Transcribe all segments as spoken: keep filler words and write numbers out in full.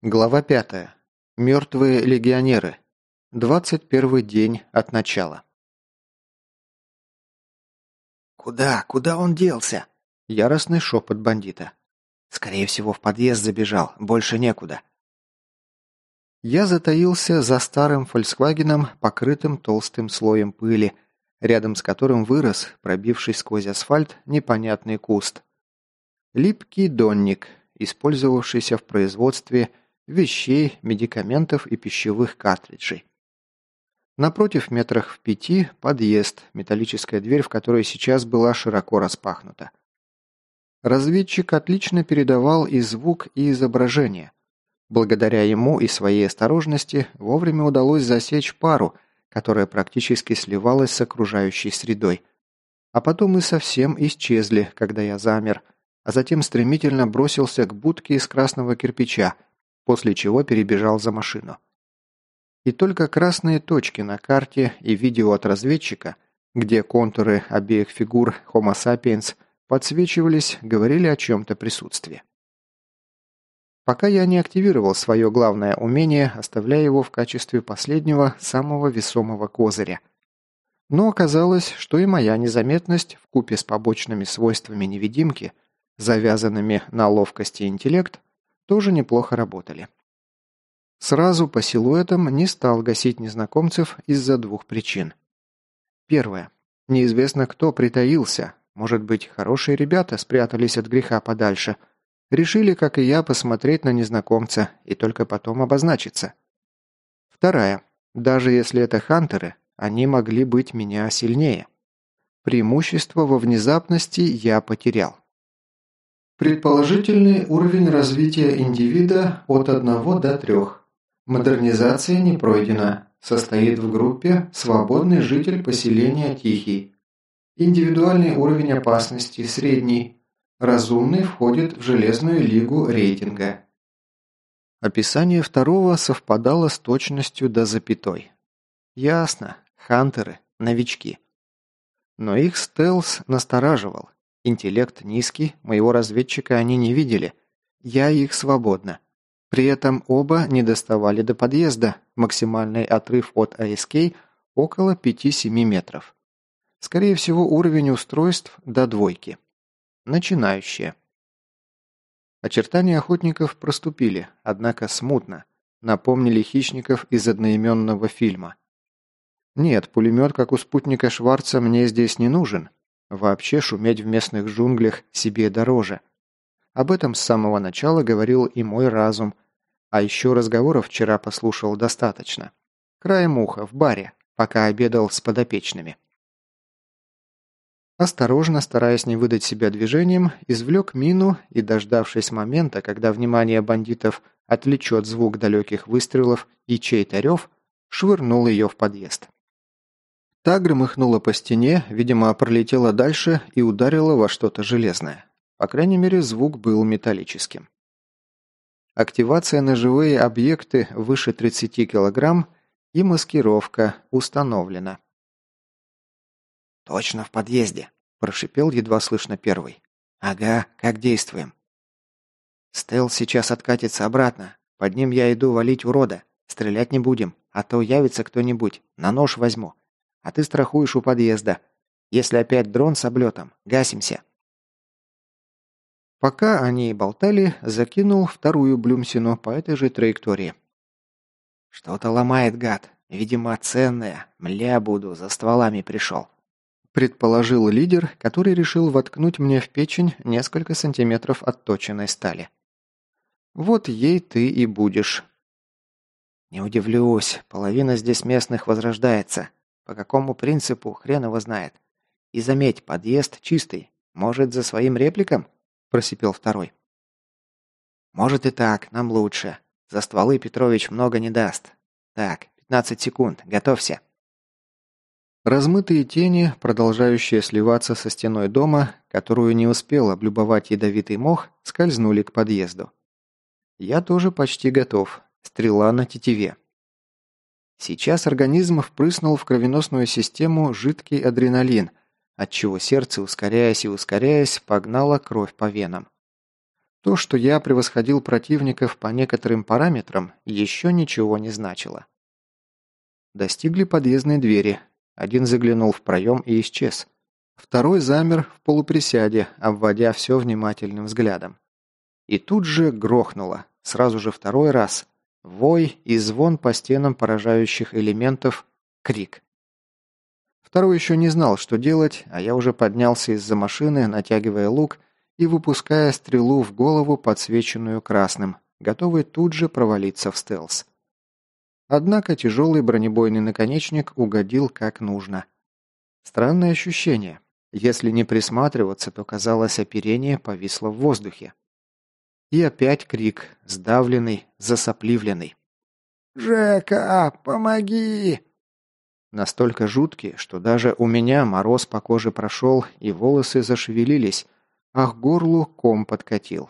Глава пятая. Мертвые легионеры. Двадцать первый день от начала. «Куда? Куда он делся?» Яростный шепот бандита. «Скорее всего, в подъезд забежал. Больше некуда». Я затаился за старым «Фольксвагеном», покрытым толстым слоем пыли, рядом с которым вырос, пробившись сквозь асфальт, непонятный куст. Липкий донник, использовавшийся в производстве вещей, медикаментов и пищевых картриджей. Напротив, метрах в пяти, подъезд, металлическая дверь, в которой сейчас была широко распахнута. Разведчик отлично передавал и звук, и изображение. Благодаря ему и своей осторожности вовремя удалось засечь пару, которая практически сливалась с окружающей средой. А потом и совсем исчезли, когда я замер, а затем стремительно бросился к будке из красного кирпича, после чего перебежал за машину. И только красные точки на карте и видео от разведчика, где контуры обеих фигур Homo sapiens подсвечивались, говорили о чем-то присутствии. Пока я не активировал свое главное умение, оставляя его в качестве последнего, самого весомого козыря. Но оказалось, что и моя незаметность вкупе с побочными свойствами невидимки, завязанными на ловкость и интеллект, тоже неплохо работали. Сразу по силуэтам не стал гасить незнакомцев из-за двух причин. Первое. Неизвестно, кто притаился. Может быть, хорошие ребята спрятались от греха подальше. Решили, как и я, посмотреть на незнакомца и только потом обозначиться. Вторая. Даже если это хантеры, они могли быть меня сильнее. Преимущество во внезапности я потерял. Предположительный уровень развития индивида от одного до трех. Модернизация не пройдена. Состоит в группе «Свободный житель поселения Тихий». Индивидуальный уровень опасности средний. Разумный входит в Железную лигу рейтинга. Описание второго совпадало с точностью до запятой. Ясно. Хантеры. Новички. Но их стелс настораживал. Интеллект низкий, моего разведчика они не видели. Я их свободно. При этом оба не доставали до подъезда, максимальный отрыв от АСК около пяти-семи метров. Скорее всего, уровень устройств до двойки. Начинающие. Очертания охотников проступили, однако смутно. Напомнили хищников из одноименного фильма. Нет, пулемет, как у спутника Шварца, мне здесь не нужен. Вообще шуметь в местных джунглях себе дороже. Об этом с самого начала говорил и мой разум. А еще разговоров вчера послушал достаточно. Краем уха, в баре, пока обедал с подопечными. Осторожно, стараясь не выдать себя движением, извлек мину и, дождавшись момента, когда внимание бандитов отвлечет звук далеких выстрелов и чей-то рев, швырнул ее в подъезд. Та громыхнула по стене, видимо, пролетела дальше и ударила во что-то железное. По крайней мере, звук был металлическим. Активация на живые объекты выше тридцати килограмм и маскировка установлена. «Точно в подъезде», – прошипел едва слышно первый. «Ага, как действуем?» «Стелс сейчас откатится обратно. Под ним я иду валить урода. Стрелять не будем, а то явится кто-нибудь. На нож возьму. А ты страхуешь у подъезда. Если опять дрон с облетом, гасимся». Пока они болтали, закинул вторую блюмсину по этой же траектории. «Что-то ломает, гад. Видимо, ценное. Мля буду, за стволами пришел», – предположил лидер, который решил воткнуть мне в печень несколько сантиметров отточенной стали. «Вот ей ты и будешь». «Не удивлюсь. Половина здесь местных возрождается. По какому принципу, хрен его знает. И заметь, подъезд чистый. Может, за своим репликом?» – просипел второй. «Может и так, нам лучше. За стволы Петрович много не даст. Так, пятнадцать секунд, готовься». Размытые тени, продолжающие сливаться со стеной дома, которую не успел облюбовать ядовитый мох, скользнули к подъезду. Я тоже почти готов. Стрела на тетиве. Сейчас организм впрыснул в кровеносную систему жидкий адреналин, отчего сердце, ускоряясь и ускоряясь, погнало кровь по венам. То, что я превосходил противников по некоторым параметрам, еще ничего не значило. Достигли подъездной двери. Один заглянул в проем и исчез. Второй замер в полуприсяде, обводя все внимательным взглядом. И тут же грохнуло, сразу же второй раз. Вой и звон по стенам поражающих элементов, крик. Второй еще не знал, что делать, а я уже поднялся из-за машины, натягивая лук и выпуская стрелу в голову, подсвеченную красным, готовый тут же провалиться в стелс. Однако тяжелый бронебойный наконечник угодил как нужно. Странное ощущение. Если не присматриваться, то, казалось, оперение повисло в воздухе. И опять крик, сдавленный, засопливленный. «Жека, помоги!» Настолько жуткий, что даже у меня мороз по коже прошел, и волосы зашевелились, а к горлу ком подкатил.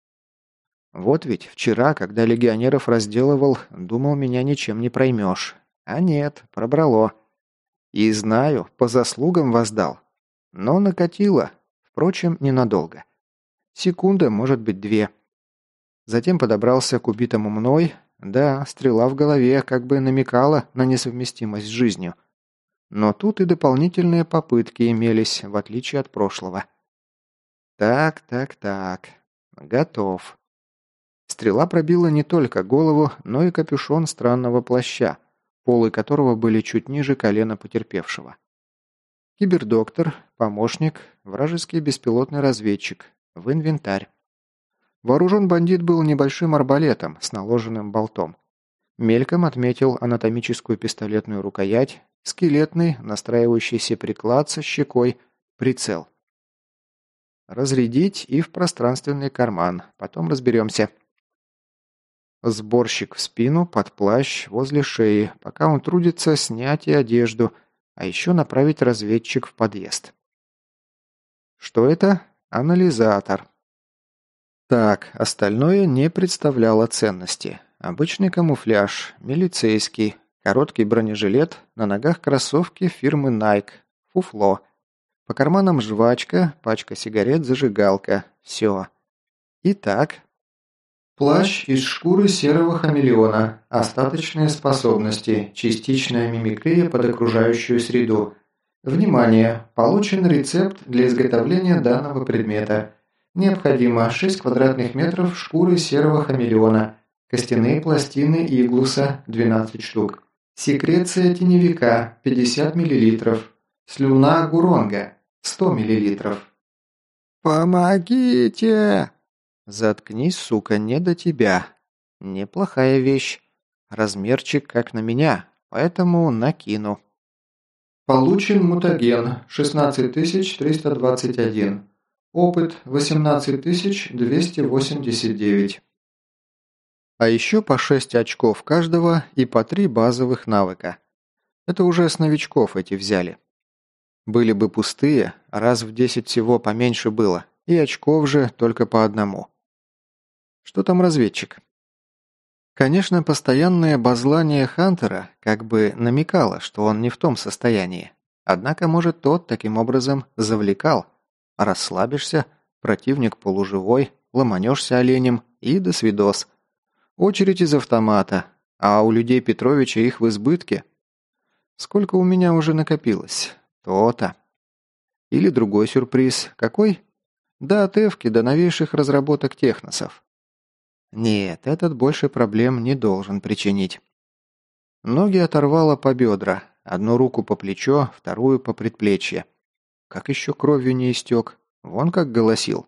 Вот ведь вчера, когда легионеров разделывал, думал, меня ничем не проймешь. А нет, пробрало. И знаю, по заслугам воздал. Но накатило. Впрочем, ненадолго. Секунда, может быть, две. Затем подобрался к убитому мной. Да, стрела в голове как бы намекала на несовместимость с жизнью. Но тут и дополнительные попытки имелись, в отличие от прошлого. Так, так, так. Готов. Стрела пробила не только голову, но и капюшон странного плаща, полы которого были чуть ниже колена потерпевшего. Кибердоктор, помощник, вражеский беспилотный разведчик, в инвентарь. Вооружен бандит был небольшим арбалетом с наложенным болтом. Мельком отметил анатомическую пистолетную рукоять, скелетный, настраивающийся приклад со щекой, прицел. Разрядить и в пространственный карман, потом разберемся. Сборщик в спину, под плащ, возле шеи, пока он трудится снять и одежду, а еще направить разведчик в подъезд. Что это? Анализатор. Так, остальное не представляло ценности. Обычный камуфляж, милицейский, короткий бронежилет, на ногах кроссовки фирмы Nike, фуфло. По карманам жвачка, пачка сигарет, зажигалка. Все. Итак. Плащ из шкуры серого хамелеона. Остаточные способности. Частичная мимикрия под окружающую среду. Внимание! Получен рецепт для изготовления данного предмета. Необходимо шесть квадратных метров шкуры серого хамелеона. Костяные пластины иглуса двенадцать штук. Секреция теневика пятьдесят миллилитров. Слюна гуронга сто миллилитров. «Помогите!» «Заткнись, сука, не до тебя. Неплохая вещь. Размерчик как на меня, поэтому накину». Получен мутаген шестнадцать тысяч триста двадцать один. Опыт восемнадцать тысяч двести восемьдесят девять. А еще по шесть очков каждого и по три базовых навыка. Это уже с новичков эти взяли. Были бы пустые, раз в десять всего поменьше было, и очков же только по одному. Что там разведчик? Конечно, постоянное базлание Хантера как бы намекало, что он не в том состоянии. Однако, может, тот таким образом завлекал. Расслабишься, противник полуживой, ломанешься оленем и досвидос. Очередь из автомата, а у людей Петровича их в избытке. Сколько у меня уже накопилось? То-то. Или другой сюрприз. Какой? Да от Эвки до новейших разработок техносов. Нет, этот больше проблем не должен причинить. Ноги оторвало по бедра, одну руку по плечо, вторую по предплечье. Как еще кровью не истек, вон как голосил.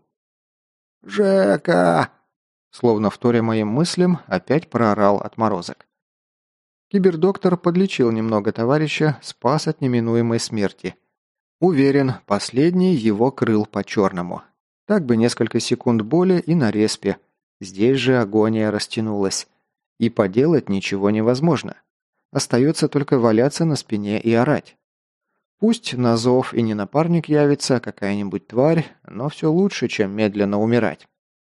«Жека!» Словно вторя моим мыслям, опять проорал отморозок. Кибердоктор подлечил немного товарища, спас от неминуемой смерти. Уверен, последний его крыл по-черному. Так бы несколько секунд боли и на респе. Здесь же агония растянулась. И поделать ничего невозможно. Остается только валяться на спине и орать. Пусть на зов и не напарник явится, а какая-нибудь тварь, но все лучше, чем медленно умирать.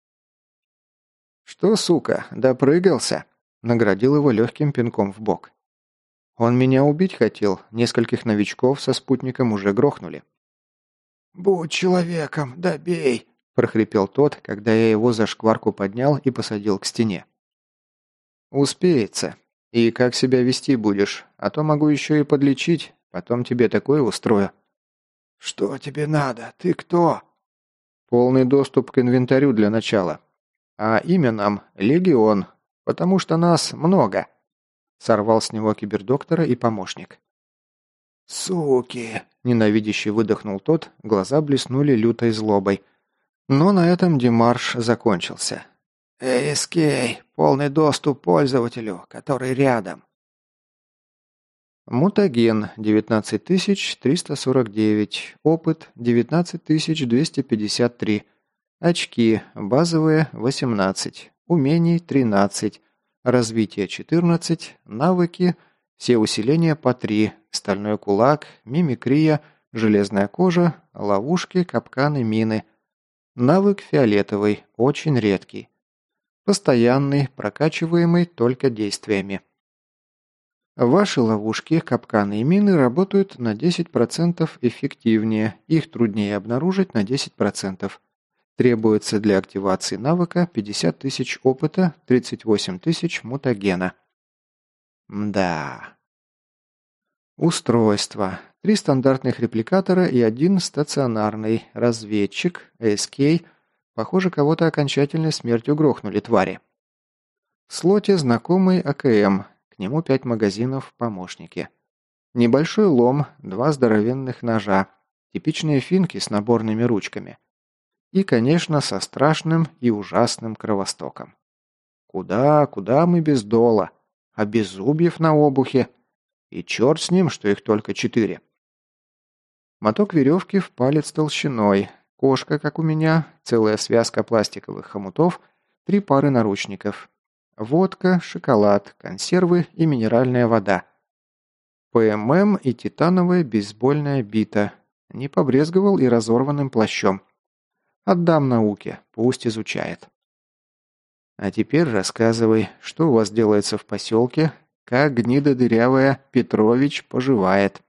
«Что, сука, допрыгался?» Наградил его легким пинком в бок. Он меня убить хотел, нескольких новичков со спутником уже грохнули. «Будь человеком, добей!» прохрипел тот, когда я его за шкварку поднял и посадил к стене. «Успеется. И как себя вести будешь? А то могу еще и подлечить, потом тебе такое устрою». «Что тебе надо? Ты кто?» «Полный доступ к инвентарю для начала. А имя нам Легион, потому что нас много», — сорвал с него кибердоктора и помощник. «Суки!» – ненавидяще выдохнул тот, глаза блеснули лютой злобой. Но на этом демарш закончился. эй эс кей, полный доступ пользователю, который рядом». Мутаген девятнадцать тысяч триста сорок девять, опыт девятнадцать тысяч двести пятьдесят три, очки базовые восемнадцать, умений тринадцать, развитие четырнадцать, навыки, все усиления по три, стальной кулак, мимикрия, железная кожа, ловушки, капканы, мины. Навык фиолетовый, очень редкий. Постоянный, прокачиваемый только действиями. Ваши ловушки, капканы и мины работают на десять процентов эффективнее, их труднее обнаружить на десять процентов. Требуется для активации навыка пятьдесят тысяч опыта, тридцать восемь тысяч мутагена. Мда. Устройство. Три стандартных репликатора и один стационарный. Разведчик, эй эс кей. Похоже, кого-то окончательной смертью грохнули твари. В слоте знакомый а ка эм. К нему пять магазинов в помощнике. Небольшой лом, два здоровенных ножа. Типичные финки с наборными ручками. И, конечно, со страшным и ужасным кровостоком. Куда, куда мы без дола? А без зубьев на обухе? И черт с ним, что их только четыре. Моток веревки в палец толщиной. Кошка, как у меня, целая связка пластиковых хомутов, три пары наручников. Водка, шоколад, консервы и минеральная вода. ПММ и титановая бейсбольная бита. Не побрезговал и разорванным плащом. Отдам науке, пусть изучает. А теперь рассказывай, что у вас делается в поселке, как гнида дырявая Петрович поживает.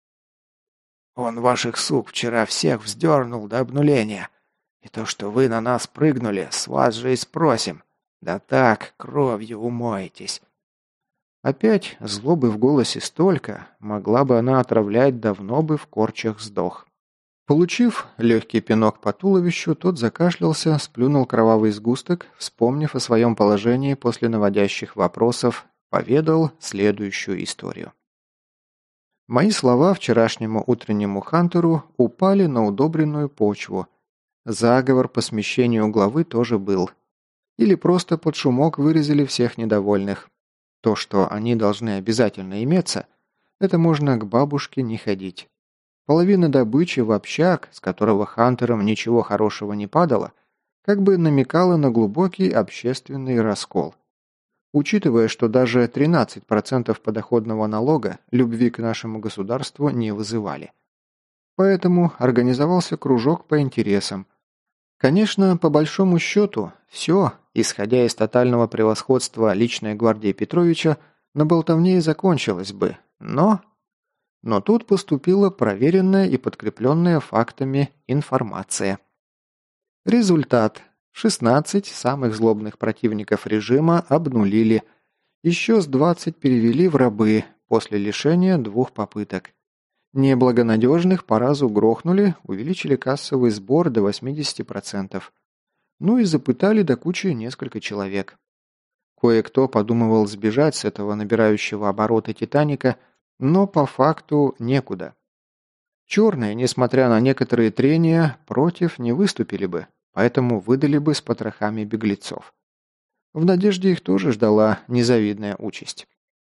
«Он ваших сук вчера всех вздернул до обнуления. И то, что вы на нас прыгнули, с вас же и спросим. Да так, кровью умоетесь». Опять злобы в голосе столько, могла бы она отравлять, давно бы в корчах сдох. Получив легкий пинок по туловищу, тот закашлялся, сплюнул кровавый сгусток, вспомнив о своем положении после наводящих вопросов, поведал следующую историю. Мои слова вчерашнему утреннему хантеру упали на удобренную почву. Заговор по смещению главы тоже был. Или просто под шумок вырезали всех недовольных. То, что они должны обязательно иметься, это можно к бабушке не ходить. Половина добычи в общак, с которого хантерам ничего хорошего не падало, как бы намекала на глубокий общественный раскол. Учитывая, что даже тринадцать процентов подоходного налога любви к нашему государству не вызывали. Поэтому организовался кружок по интересам. Конечно, по большому счету, все, исходя из тотального превосходства личной гвардии Петровича, на болтовне и закончилось бы, но... Но тут поступила проверенная и подкрепленная фактами информация. Результат. шестнадцать самых злобных противников режима обнулили. Еще с двадцать перевели в рабы после лишения двух попыток. Неблагонадежных по разу грохнули, увеличили кассовый сбор до восемьдесят процентов. Ну и запытали до кучи несколько человек. Кое-кто подумывал сбежать с этого набирающего обороты «Титаника», но по факту некуда. Черные, несмотря на некоторые трения, против не выступили бы, поэтому выдали бы с потрохами беглецов. В надежде их тоже ждала незавидная участь.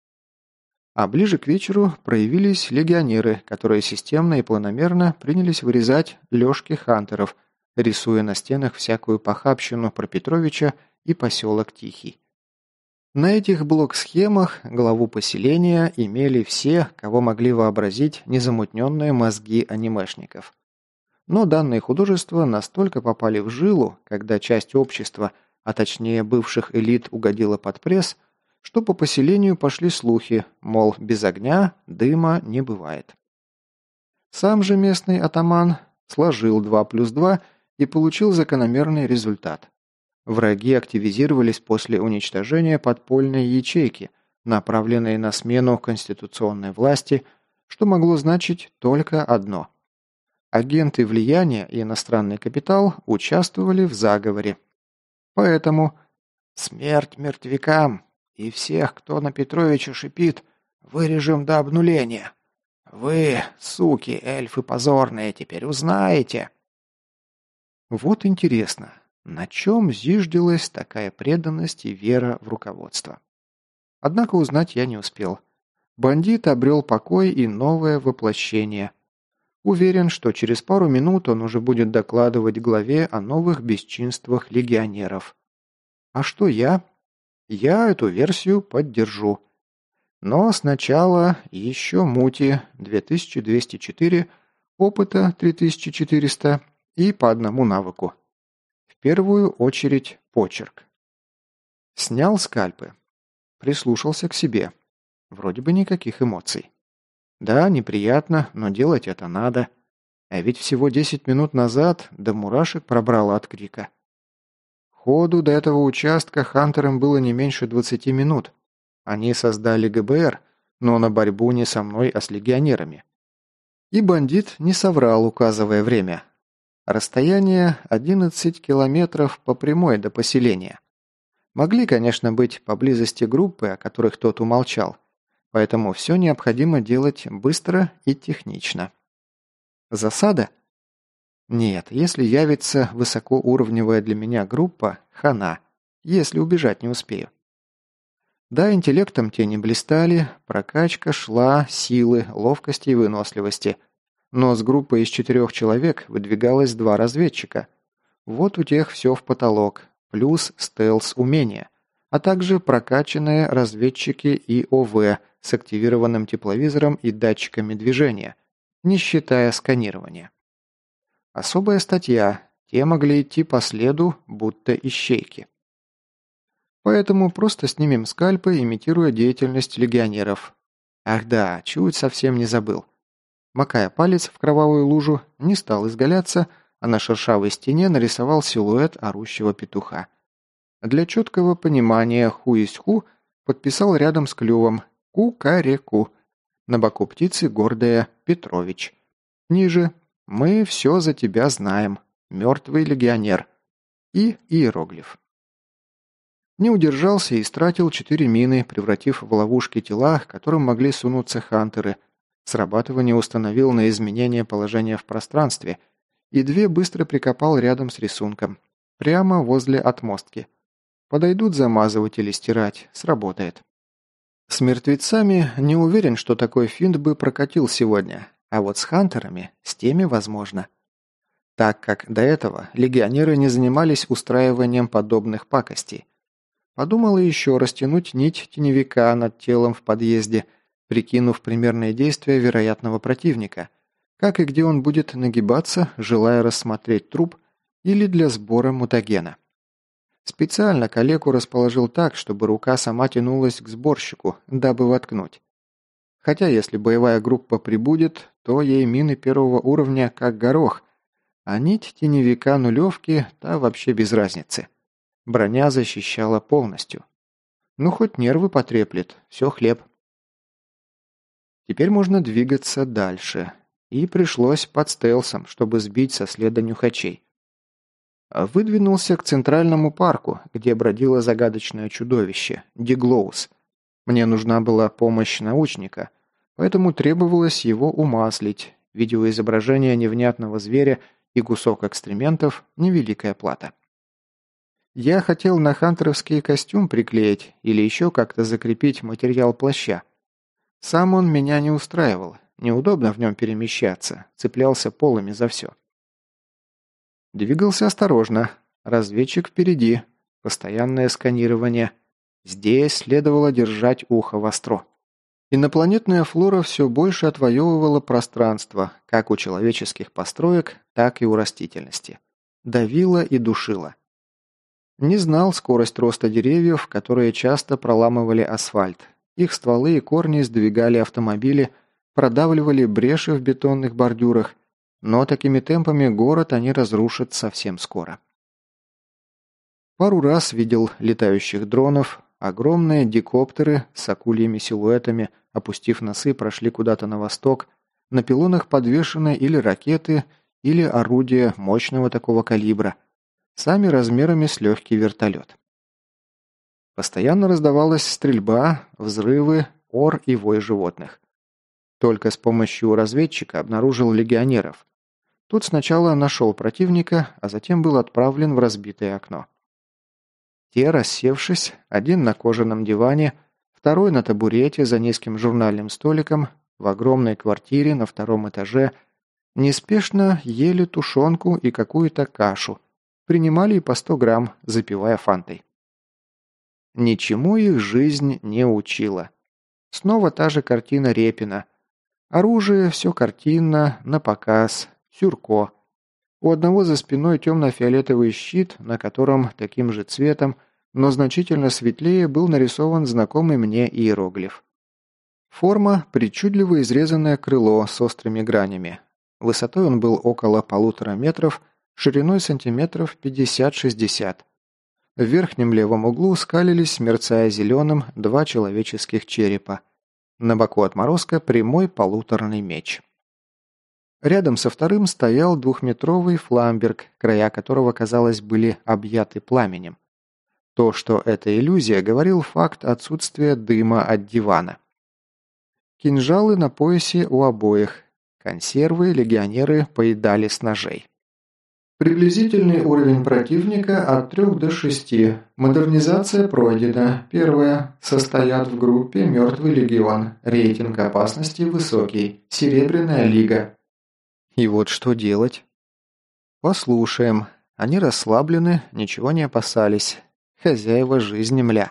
А ближе к вечеру проявились легионеры, которые системно и планомерно принялись вырезать лёжки хантеров, рисуя на стенах всякую похабщину про Петровича и поселок Тихий. На этих блок-схемах главу поселения имели все, кого могли вообразить незамутненные мозги анимешников. Но данные художества настолько попали в жилу, когда часть общества, а точнее бывших элит, угодила под пресс, что по поселению пошли слухи, мол, без огня дыма не бывает. Сам же местный атаман сложил два плюс два и получил закономерный результат. Враги активизировались после уничтожения подпольной ячейки, направленной на смену конституционной власти, что могло значить только одно. Агенты влияния и иностранный капитал участвовали в заговоре. Поэтому смерть мертвякам и всех, кто на Петровича шипит, вырежем до обнуления. Вы, суки, эльфы позорные, теперь узнаете. Вот интересно, на чем зиждилась такая преданность и вера в руководство? Однако узнать я не успел. Бандит обрел покой и новое воплощение. Уверен, что через пару минут он уже будет докладывать главе о новых бесчинствах легионеров. А что я? Я эту версию поддержу. Но сначала еще мути две тысячи двести четыре, опыта три тысячи четыреста и по одному навыку. В первую очередь почерк. Снял скальпы. Прислушался к себе. Вроде бы никаких эмоций. Да, неприятно, но делать это надо. А ведь всего десять минут назад до мурашек пробрало от крика. Ходу до этого участка хантерам было не меньше двадцати минут. Они создали ГБР, но на борьбу не со мной, а с легионерами. И бандит не соврал, указывая время. Расстояние одиннадцать километров по прямой до поселения. Могли, конечно, быть поблизости группы, о которых тот умолчал, поэтому все необходимо делать быстро и технично. Засада? Нет, если явится высокоуровневая для меня группа, хана, если убежать не успею. Да, интеллектом те не блистали, прокачка шла, силы, ловкости и выносливости. Но с группой из четырех человек выдвигалось два разведчика. Вот у тех все в потолок, плюс стелс-умения, а также прокачанные разведчики и ОВ с активированным тепловизором и датчиками движения, не считая сканирования. Особая статья, те могли идти по следу, будто ищейки. Поэтому просто снимем скальпы, имитируя деятельность легионеров. Ах да, чуть совсем не забыл. Макая палец в кровавую лужу, не стал изгаляться, а на шершавой стене нарисовал силуэт орущего петуха. Для четкого понимания ху есть ху подписал рядом с клювом «Ку-ка-ре-ку». На боку птицы гордая «Петрович». Ниже «Мы все за тебя знаем. Мертвый легионер». И иероглиф. Не удержался и истратил четыре мины, превратив в ловушки тела, к которым могли сунуться хантеры. Срабатывание установил на изменение положения в пространстве, и две быстро прикопал рядом с рисунком, прямо возле отмостки. Подойдут замазывать или стирать, сработает. С мертвецами не уверен, что такой финт бы прокатил сегодня, а вот с хантерами, с теми возможно. Так как до этого легионеры не занимались устраиванием подобных пакостей. Подумала еще растянуть нить теневика над телом в подъезде, прикинув примерные действия вероятного противника, как и где он будет нагибаться, желая рассмотреть труп или для сбора мутагена. Специально калеку расположил так, чтобы рука сама тянулась к сборщику, дабы воткнуть. Хотя если боевая группа прибудет, то ей мины первого уровня как горох, а нить теневика нулевки та вообще без разницы. Броня защищала полностью. Ну, хоть нервы потреплет, все хлеб. Теперь можно двигаться дальше. И пришлось под стелсом, чтобы сбить со следа нюхачей. Выдвинулся к центральному парку, где бродило загадочное чудовище – Диглоус. Мне нужна была помощь научника, поэтому требовалось его умаслить. Видеоизображение невнятного зверя и кусок экстрементов – невеликая плата. Я хотел на хантеровский костюм приклеить или еще как-то закрепить материал плаща. Сам он меня не устраивал, неудобно в нем перемещаться, цеплялся полами за все. Двигался осторожно, разведчик впереди, постоянное сканирование. Здесь следовало держать ухо востро. Инопланетная флора все больше отвоевывала пространство, как у человеческих построек, так и у растительности. Давила и душила. Не знал скорость роста деревьев, которые часто проламывали асфальт. Их стволы и корни сдвигали автомобили, продавливали бреши в бетонных бордюрах. Но такими темпами город они разрушат совсем скоро. Пару раз видел летающих дронов, огромные дикоптеры с акульями силуэтами, опустив носы, прошли куда-то на восток, на пилонах подвешены или ракеты, или орудия мощного такого калибра, сами размерами с легкий вертолет. Постоянно раздавалась стрельба, взрывы, ор и вой животных. Только с помощью разведчика обнаружил легионеров. Тут сначала нашел противника, а затем был отправлен в разбитое окно. Те, рассевшись, один на кожаном диване, второй на табурете за низким журнальным столиком, в огромной квартире на втором этаже, неспешно ели тушенку и какую-то кашу, принимали и по сто грамм, запивая фантой. Ничему их жизнь не учила. Снова та же картина Репина. Оружие все картинно, напоказ, сюрко. У одного за спиной темно-фиолетовый щит, на котором таким же цветом, но значительно светлее был нарисован знакомый мне иероглиф. Форма – причудливо изрезанное крыло с острыми гранями. Высотой он был около полутора метров, шириной сантиметров пятьдесят-шестьдесят. В верхнем левом углу скалились, мерцая зеленым, два человеческих черепа. На боку отморозка прямой полуторный меч. Рядом со вторым стоял двухметровый фламберг, края которого, казалось, были объяты пламенем. То, что это иллюзия, говорил факт отсутствия дыма от дивана. Кинжалы на поясе у обоих. Консервы легионеры поедали с ножей. Приблизительный уровень противника от трёх до шести. Модернизация пройдена. Первое. Состоят в группе «Мертвый легион». Рейтинг опасности высокий. Серебряная лига. И вот что делать? Послушаем. Они расслаблены, ничего не опасались. Хозяева жизни, мля.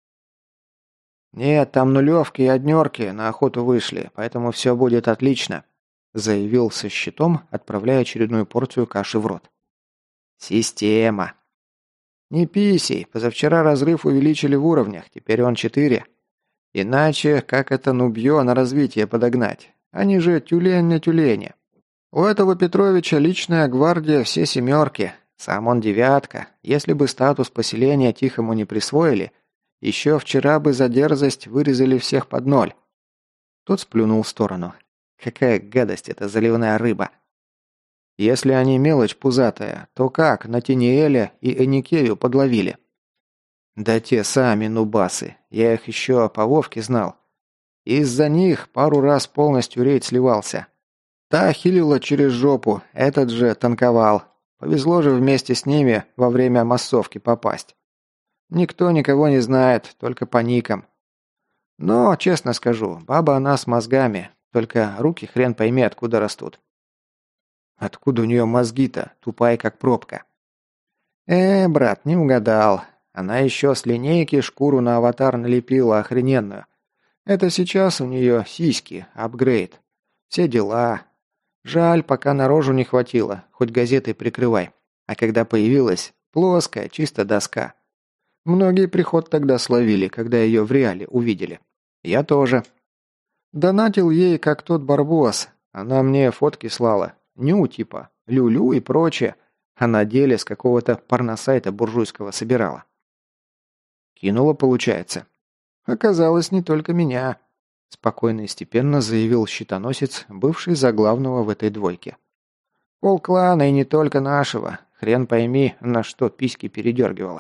«Нет, там нулевки и однерки на охоту вышли, поэтому все будет отлично», заявил со щитом, отправляя очередную порцию каши в рот. «Система». «Не писей, позавчера разрыв увеличили в уровнях, теперь он четыре. Иначе, как это нубье на развитие подогнать? Они же тюлень на тюлене. У этого Петровича личная гвардия все семерки, сам он девятка. Если бы статус поселения Тихому не присвоили, еще вчера бы за дерзость вырезали всех под ноль». Тот сплюнул в сторону. «Какая гадость эта заливная рыба!» «Если они мелочь пузатая, то как Натиниэля и Эникею подловили?» «Да те сами нубасы, я их еще по Вовке знал. Из-за них пару раз полностью рейд сливался. Та хилила через жопу, этот же танковал. Повезло же вместе с ними во время массовки попасть. Никто никого не знает, только по никам. Но, честно скажу, баба она с мозгами, только руки хрен пойми откуда растут». «Откуда у нее мозги-то? Тупая как пробка». «Э, брат, не угадал. Она еще с линейки шкуру на аватар налепила охрененную. Это сейчас у нее сиськи, апгрейд. Все дела. Жаль, пока на рожу не хватило, хоть газетой прикрывай. А когда появилась, плоская, чисто доска. Многие приход тогда словили, когда ее в реале увидели. Я тоже. Донатил ей, как тот барбос. Она мне фотки слала. Ню типа, люлю и прочее, а на деле с какого-то порносайта буржуйского собирала. Кинула, получается. Оказалось, не только меня, спокойно и степенно заявил щитоносец, бывший за главного в этой двойке. Полклана и не только нашего, хрен пойми, на что письки передергивала.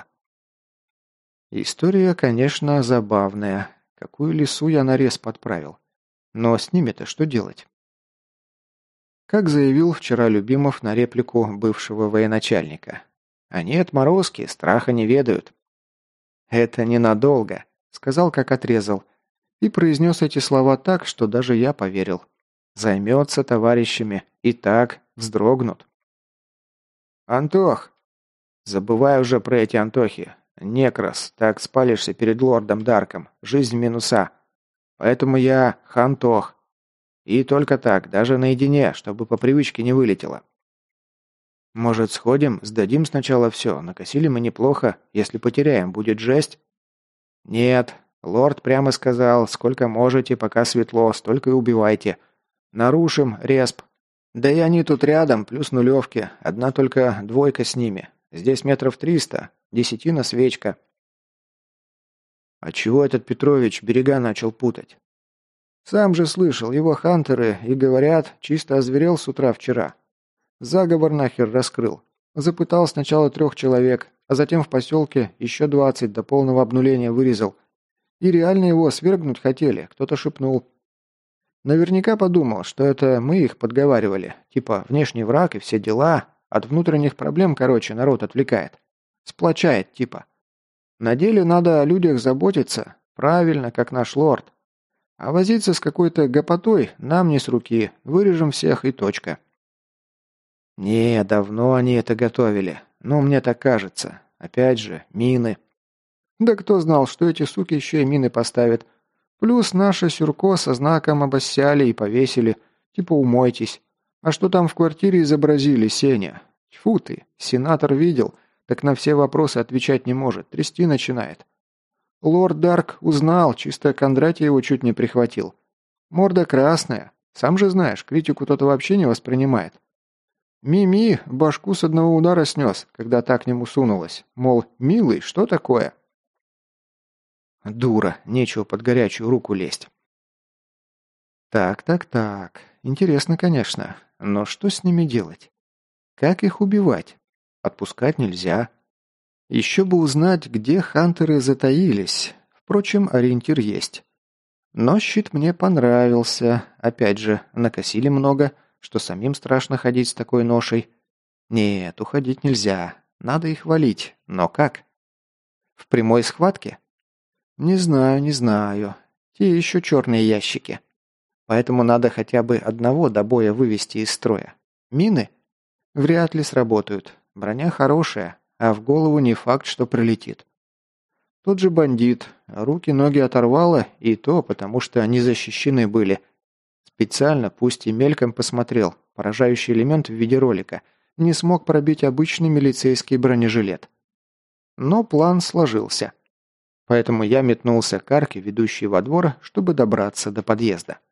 История, конечно, забавная. Какую лису я нарез подправил. Но с ними-то что делать? Как заявил вчера Любимов на реплику бывшего военачальника. «Они отморозки, страха не ведают». «Это ненадолго», — сказал, как отрезал, и произнес эти слова так, что даже я поверил. Займется товарищами, и так вздрогнут. «Антох!» «Забывай уже про эти Антохи. Некрас, так спалишься перед лордом Дарком, жизнь в минуса. Поэтому я Хантох. И только так, даже наедине, чтобы по привычке не вылетело. Может, сходим, сдадим сначала все, накосили мы неплохо, если потеряем, будет жесть? Нет, лорд прямо сказал, сколько можете, пока светло, столько и убивайте. Нарушим, респ. Да и они тут рядом, плюс нулевки. Одна только двойка с ними. Здесь метров триста. Десятина свечка. А чего этот Петрович берега начал путать? Сам же слышал, его хантеры и говорят, чисто озверел с утра вчера. Заговор нахер раскрыл. Запытал сначала трех человек, а затем в поселке еще двадцать до полного обнуления вырезал. И реально его свергнуть хотели, кто-то шепнул. Наверняка подумал, что это мы их подговаривали. Типа внешний враг и все дела, от внутренних проблем, короче, народ отвлекает. Сплочает, типа. На деле надо о людях заботиться, правильно, как наш лорд. А возиться с какой-то гопотой нам не с руки, вырежем всех и точка. Не, давно они это готовили, но мне так кажется. Опять же, мины. Да кто знал, что эти суки еще и мины поставят. Плюс наше сюрко со знаком обоссяли и повесили, типа умойтесь. А что там в квартире изобразили, Сеня? Тьфу ты, сенатор видел, так на все вопросы отвечать не может, трясти начинает. Лорд Дарк узнал, чисто Кондратий его чуть не прихватил. Морда красная, сам же знаешь, критику тот вообще не воспринимает. Ми-ми башку с одного удара снес, когда та к нему сунулась. Мол, милый, что такое? Дура, нечего под горячую руку лезть. Так, так, так. Интересно, конечно. Но что с ними делать? Как их убивать? Отпускать нельзя. Еще бы узнать, где хантеры затаились. Впрочем, ориентир есть. Но щит мне понравился. Опять же, накосили много, что самим страшно ходить с такой ношей. Нет, уходить нельзя. Надо их валить. Но как? В прямой схватке? Не знаю, не знаю. Те еще черные ящики. Поэтому надо хотя бы одного до боя вывести из строя. Мины? Вряд ли сработают. Броня хорошая, а в голову не факт, что прилетит. Тот же бандит. Руки-ноги оторвало, и то потому, что они защищены были. Специально, пусть и мельком посмотрел, поражающий элемент в виде ролика, не смог пробить обычный милицейский бронежилет. Но план сложился. Поэтому я метнулся к арке, ведущей во двор, чтобы добраться до подъезда.